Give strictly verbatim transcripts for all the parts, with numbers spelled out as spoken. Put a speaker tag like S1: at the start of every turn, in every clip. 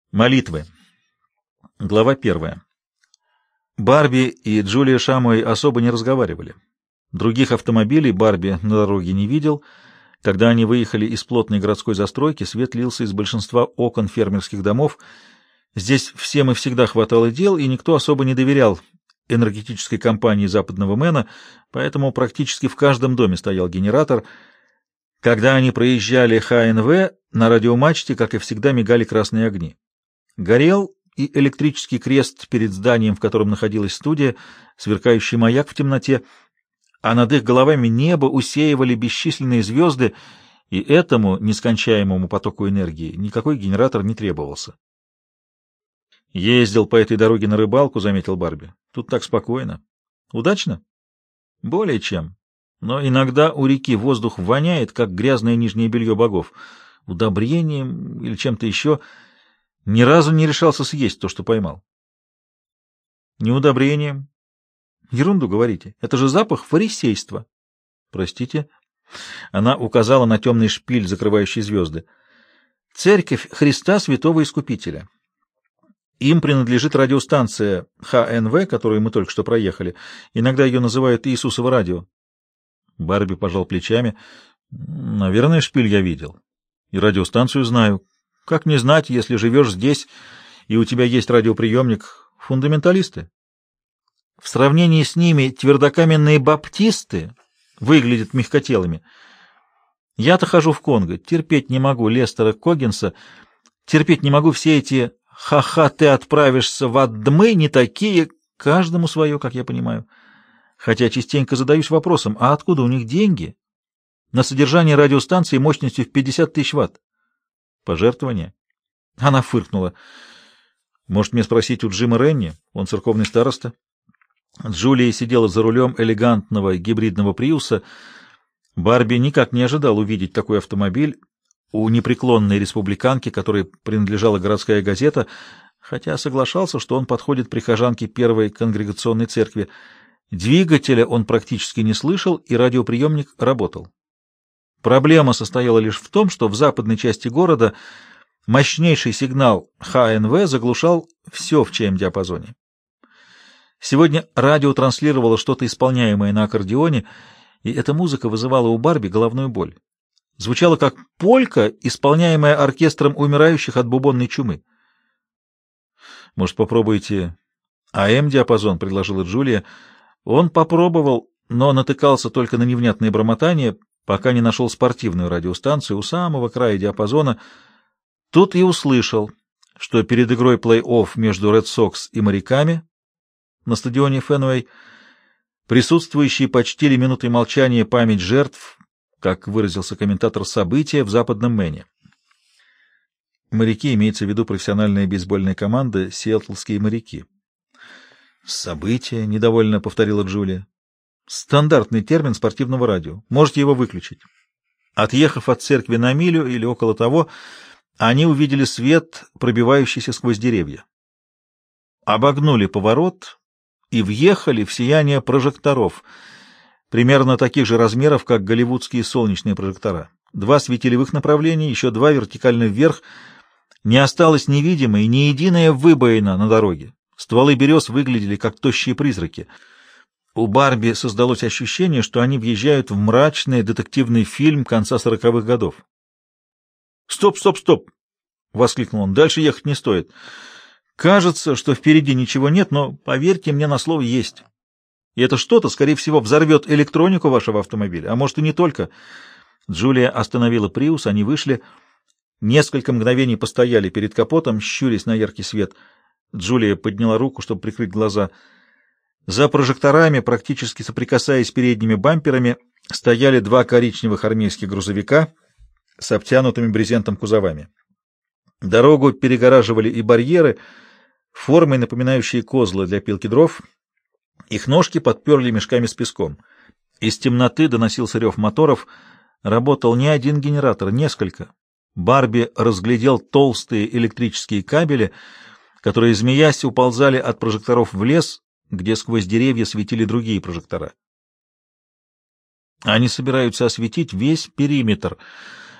S1: Молитвы. Глава первая. Барби и Джулия Шамуэй особо не разговаривали. Других автомобилей Барби на дороге не видел. Когда они выехали из плотной городской застройки, свет лился из большинства окон фермерских домов. Здесь всем и всегда хватало дел, и никто особо не доверял энергетической компании Западного Мэна, поэтому практически в каждом доме стоял генератор. Когда они проезжали Ха Эн Вэ, на радиомачте, как и всегда, мигали красные огни. Горел и электрический крест перед зданием, в котором находилась студия, сверкающий маяк в темноте, а над их головами небо усеивали бесчисленные звезды, и этому нескончаемому потоку энергии никакой генератор не требовался. «Ездил по этой дороге на рыбалку», — заметил Барби. «Тут так спокойно». «Удачно?» «Более чем. Но иногда у реки воздух воняет, как грязное нижнее белье богов, удобрением или чем-то еще. Ни разу не решался съесть то, что поймал». «Не удобрением?» «Ерунду говорите. Это же запах фарисейства». «Простите?» Она указала на темный шпиль, закрывающий звезды. «Церковь Христа Святого Искупителя. Им принадлежит радиостанция Ха Эн Вэ, которую мы только что проехали. Иногда ее называют Иисусово радио». Барби пожал плечами. «Наверное, шпиль я видел. И радиостанцию знаю. Как не знать, если живешь здесь, и у тебя есть радиоприемник? Фундаменталисты. В сравнении с ними твердокаменные баптисты выглядят мягкотелыми. Я-то хожу в Конго, терпеть не могу Лестера Коггинса, терпеть не могу все эти «ха-ха, ты отправишься в адмы», не такие, каждому свое, как я понимаю. Хотя частенько задаюсь вопросом, а откуда у них деньги на содержание радиостанции мощностью в пятьдесят тысяч ватт? Пожертвование? Она фыркнула. Может, мне спросить у Джима Ренни? Он церковный староста. Джулия сидела за рулем элегантного гибридного Приуса. Барби никак не ожидал увидеть такой автомобиль у непреклонной республиканки, которой принадлежала городская газета, хотя соглашался, что он подходит прихожанке первой конгрегационной церкви. Двигателя он практически не слышал, и радиоприемник работал. Проблема состояла лишь в том, что в западной части города мощнейший сигнал Ха Эн Вэ заглушал все в ЧМ-диапазоне. Сегодня радио транслировало что-то исполняемое на аккордеоне, и эта музыка вызывала у Барби головную боль. Звучала как полька, исполняемая оркестром умирающих от бубонной чумы. «Может, попробуйте А М-диапазон?» — предложила Джулия. Он попробовал, но натыкался только на невнятные бормотания, пока не нашел спортивную радиостанцию у самого края диапазона. Тут и услышал, что перед игрой плей-офф между Ред Сокс и моряками на стадионе Фенуэй присутствующие почтили минутой молчания память жертв, как выразился комментатор, события в Западном Мэне. Моряки, имеется в виду профессиональная бейсбольная команда «Сиэтлские моряки». «События», — недовольно повторила Джулия. «Стандартный термин спортивного радио. Можете его выключить». Отъехав от церкви на милю или около того, они увидели свет, пробивающийся сквозь деревья. Обогнули поворот и въехали в сияние прожекторов, примерно таких же размеров, как голливудские солнечные прожектора. Два светили в их направлении, еще два вертикально вверх. Не осталось невидимой ни единая выбоина на дороге. Стволы берез выглядели как тощие призраки. У Барби создалось ощущение, что они въезжают в мрачный детективный фильм конца сороковых годов. «Стоп, стоп, стоп!» — воскликнул он. «Дальше ехать не стоит. Кажется, что впереди ничего нет, но, поверьте мне на слово, есть. И это что-то, скорее всего, взорвет электронику вашего автомобиля, а может и не только». Джулия остановила Приус, они вышли. Несколько мгновений постояли перед капотом, щурясь на яркий свет. Джулия подняла руку, чтобы прикрыть глаза. За прожекторами, практически соприкасаясь передними бамперами, стояли два коричневых армейских грузовика с обтянутыми брезентом кузовами. Дорогу перегораживали и барьеры, формой напоминающие козлы для пилки дров. Их ножки подперли мешками с песком. Из темноты доносился рев моторов. Работал не один генератор, несколько. Барби разглядел толстые электрические кабели, которые, змеясь, уползали от прожекторов в лес, где сквозь деревья светили другие прожектора. Они собираются осветить весь периметр.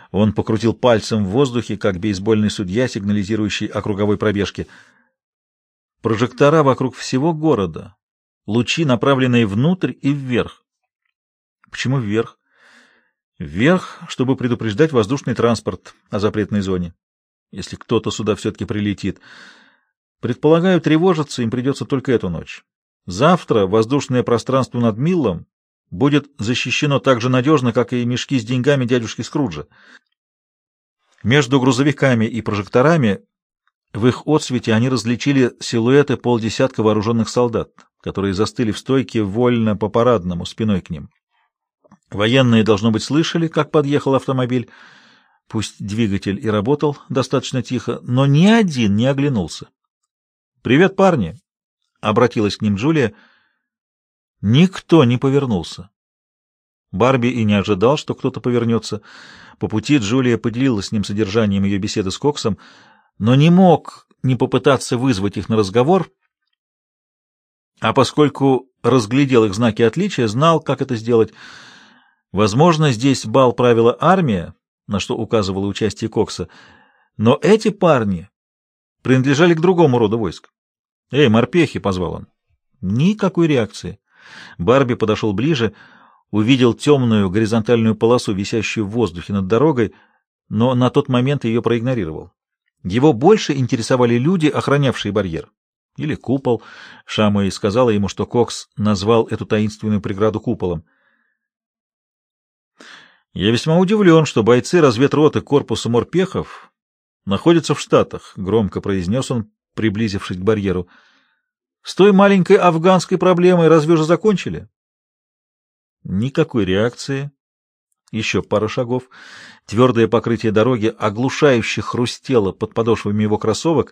S1: Он покрутил пальцем в воздухе, как бейсбольный судья, сигнализирующий о круговой пробежке. Прожектора вокруг всего города. Лучи, направленные внутрь и вверх. Почему вверх? Вверх, чтобы предупреждать воздушный транспорт о запретной зоне. Если кто-то сюда все-таки прилетит. Предполагаю, тревожиться им придется только эту ночь. Завтра воздушное пространство над Миллом будет защищено так же надежно, как и мешки с деньгами дядюшки Скруджа. Между грузовиками и прожекторами в их отсвете они различили силуэты полдесятка вооруженных солдат, которые застыли в стойке вольно по парадному, спиной к ним. Военные, должно быть, слышали, как подъехал автомобиль. Пусть двигатель и работал достаточно тихо, но ни один не оглянулся. «Привет, парни!» — обратилась к ним Джулия. Никто не повернулся. Барби и не ожидал, что кто-то повернется. По пути Джулия поделилась с ним содержанием ее беседы с Коксом, но не мог не попытаться вызвать их на разговор, а поскольку разглядел их знаки отличия, знал, как это сделать. Возможно, здесь бал правила армия, на что указывало участие Кокса, но эти парни принадлежали к другому роду войск. «Эй, морпехи!» — позвал он. Никакой реакции. Барби подошел ближе, увидел темную горизонтальную полосу, висящую в воздухе над дорогой, но на тот момент ее проигнорировал. Его больше интересовали люди, охранявшие барьер. Или купол. Шамуэй сказала ему, что Кокс назвал эту таинственную преграду куполом. «Я весьма удивлен, что бойцы разведроты корпуса морпехов находятся в Штатах», — громко произнес он, приблизившись к барьеру. «С той маленькой афганской проблемой разве уже закончили?» Никакой реакции. Еще пара шагов. Твердое покрытие дороги оглушающе хрустело под подошвами его кроссовок.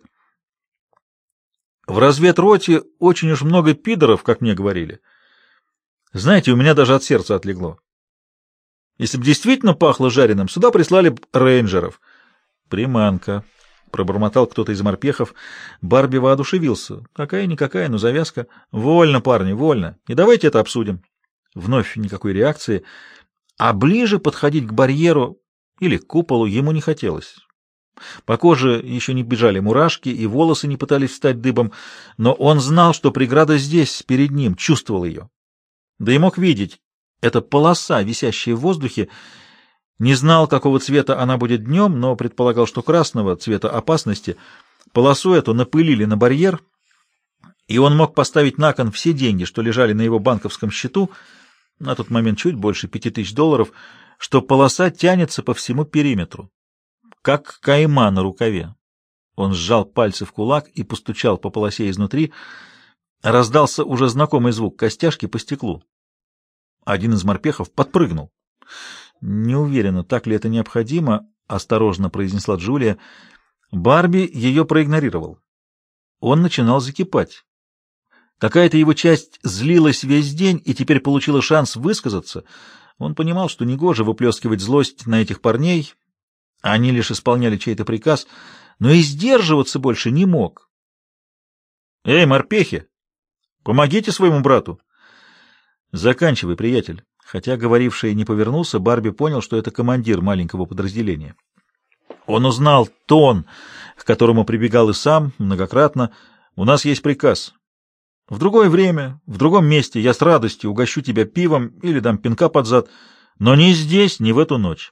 S1: «В разведроте очень уж много пидоров, как мне говорили. Знаете, у меня даже от сердца отлегло. Если бы действительно пахло жареным, сюда прислали бы рейнджеров». «Приманка», — пробормотал кто-то из морпехов. Барби воодушевился. Какая-никакая, но завязка. «Вольно, парни, вольно. И давайте это обсудим». Вновь никакой реакции. А ближе подходить к барьеру или к куполу ему не хотелось. По коже еще не бежали мурашки, и волосы не пытались встать дыбом, но он знал, что преграда здесь, перед ним, чувствовал ее. Да и мог видеть. Эта полоса, висящая в воздухе, не знал, какого цвета она будет днем, но предполагал, что красного, цвета опасности. Полосу эту напылили на барьер, и он мог поставить на кон все деньги, что лежали на его банковском счету, на тот момент чуть больше пяти тысяч долларов, что полоса тянется по всему периметру, как кайма на рукаве. Он сжал пальцы в кулак и постучал по полосе изнутри. Раздался уже знакомый звук костяшки по стеклу. Один из морпехов подпрыгнул. «Не уверена, так ли это необходимо», — осторожно произнесла Джулия. Барби ее проигнорировал. Он начинал закипать. Какая-то его часть злилась весь день и теперь получила шанс высказаться. Он понимал, что негоже выплескивать злость на этих парней, они лишь исполняли чей-то приказ, но и сдерживаться больше не мог. «Эй, морпехи, помогите своему брату!» «Заканчивай, приятель». Хотя говоривший не повернулся, Барби понял, что это командир маленького подразделения. Он узнал тон, к которому прибегал и сам многократно. «У нас есть приказ. В другое время, в другом месте я с радостью угощу тебя пивом или дам пинка под зад, но не здесь, не в эту ночь».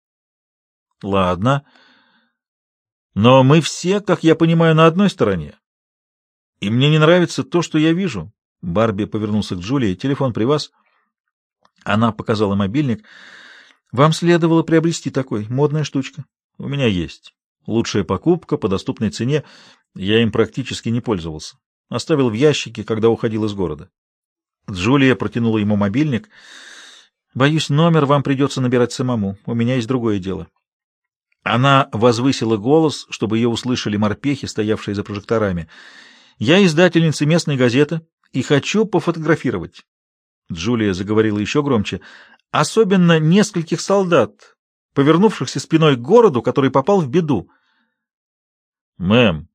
S1: «Ладно. Но мы все, как я понимаю, на одной стороне. И мне не нравится то, что я вижу». Барби повернулся к Джулии. «Телефон при вас?» Она показала мобильник. «Вам следовало приобрести такой. Модная штучка. У меня есть. Лучшая покупка по доступной цене. Я им практически не пользовался. Оставил в ящике, когда уходил из города». Джулия протянула ему мобильник. «Боюсь, номер вам придется набирать самому. У меня есть другое дело». Она возвысила голос, чтобы ее услышали морпехи, стоявшие за прожекторами. «Я издательница местной газеты и хочу пофотографировать». Джулия заговорила еще громче. «Особенно нескольких солдат, повернувшихся спиной к городу, который попал в беду». «Мэм,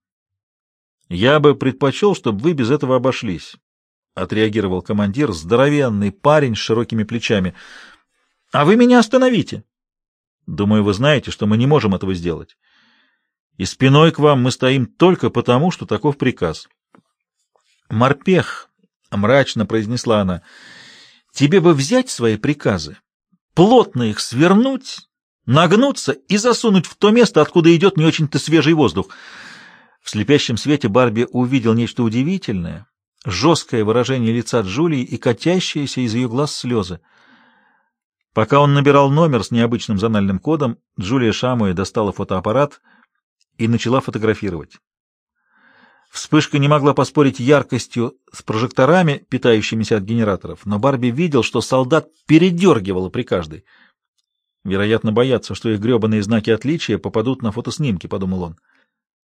S1: я бы предпочел, чтобы вы без этого обошлись», — отреагировал командир, здоровенный парень с широкими плечами. «А вы меня остановите». Думаю, вы знаете, что мы не можем этого сделать. И спиной к вам мы стоим только потому, что таков приказ. Морпех, — мрачно произнесла она, — тебе бы взять свои приказы, плотно их свернуть, нагнуться и засунуть в то место, откуда идет не очень-то свежий воздух. В слепящем свете Барби увидел нечто удивительное, жесткое выражение лица Джулии и катящиеся из ее глаз слезы. Пока он набирал номер с необычным зональным кодом, Джулия Шамуэ достала фотоаппарат и начала фотографировать. Вспышка не могла поспорить яркостью с прожекторами, питающимися от генераторов, но Барби видел, что солдат передергивало при каждой. Вероятно, боятся, что их гребаные знаки отличия попадут на фотоснимки, — подумал он.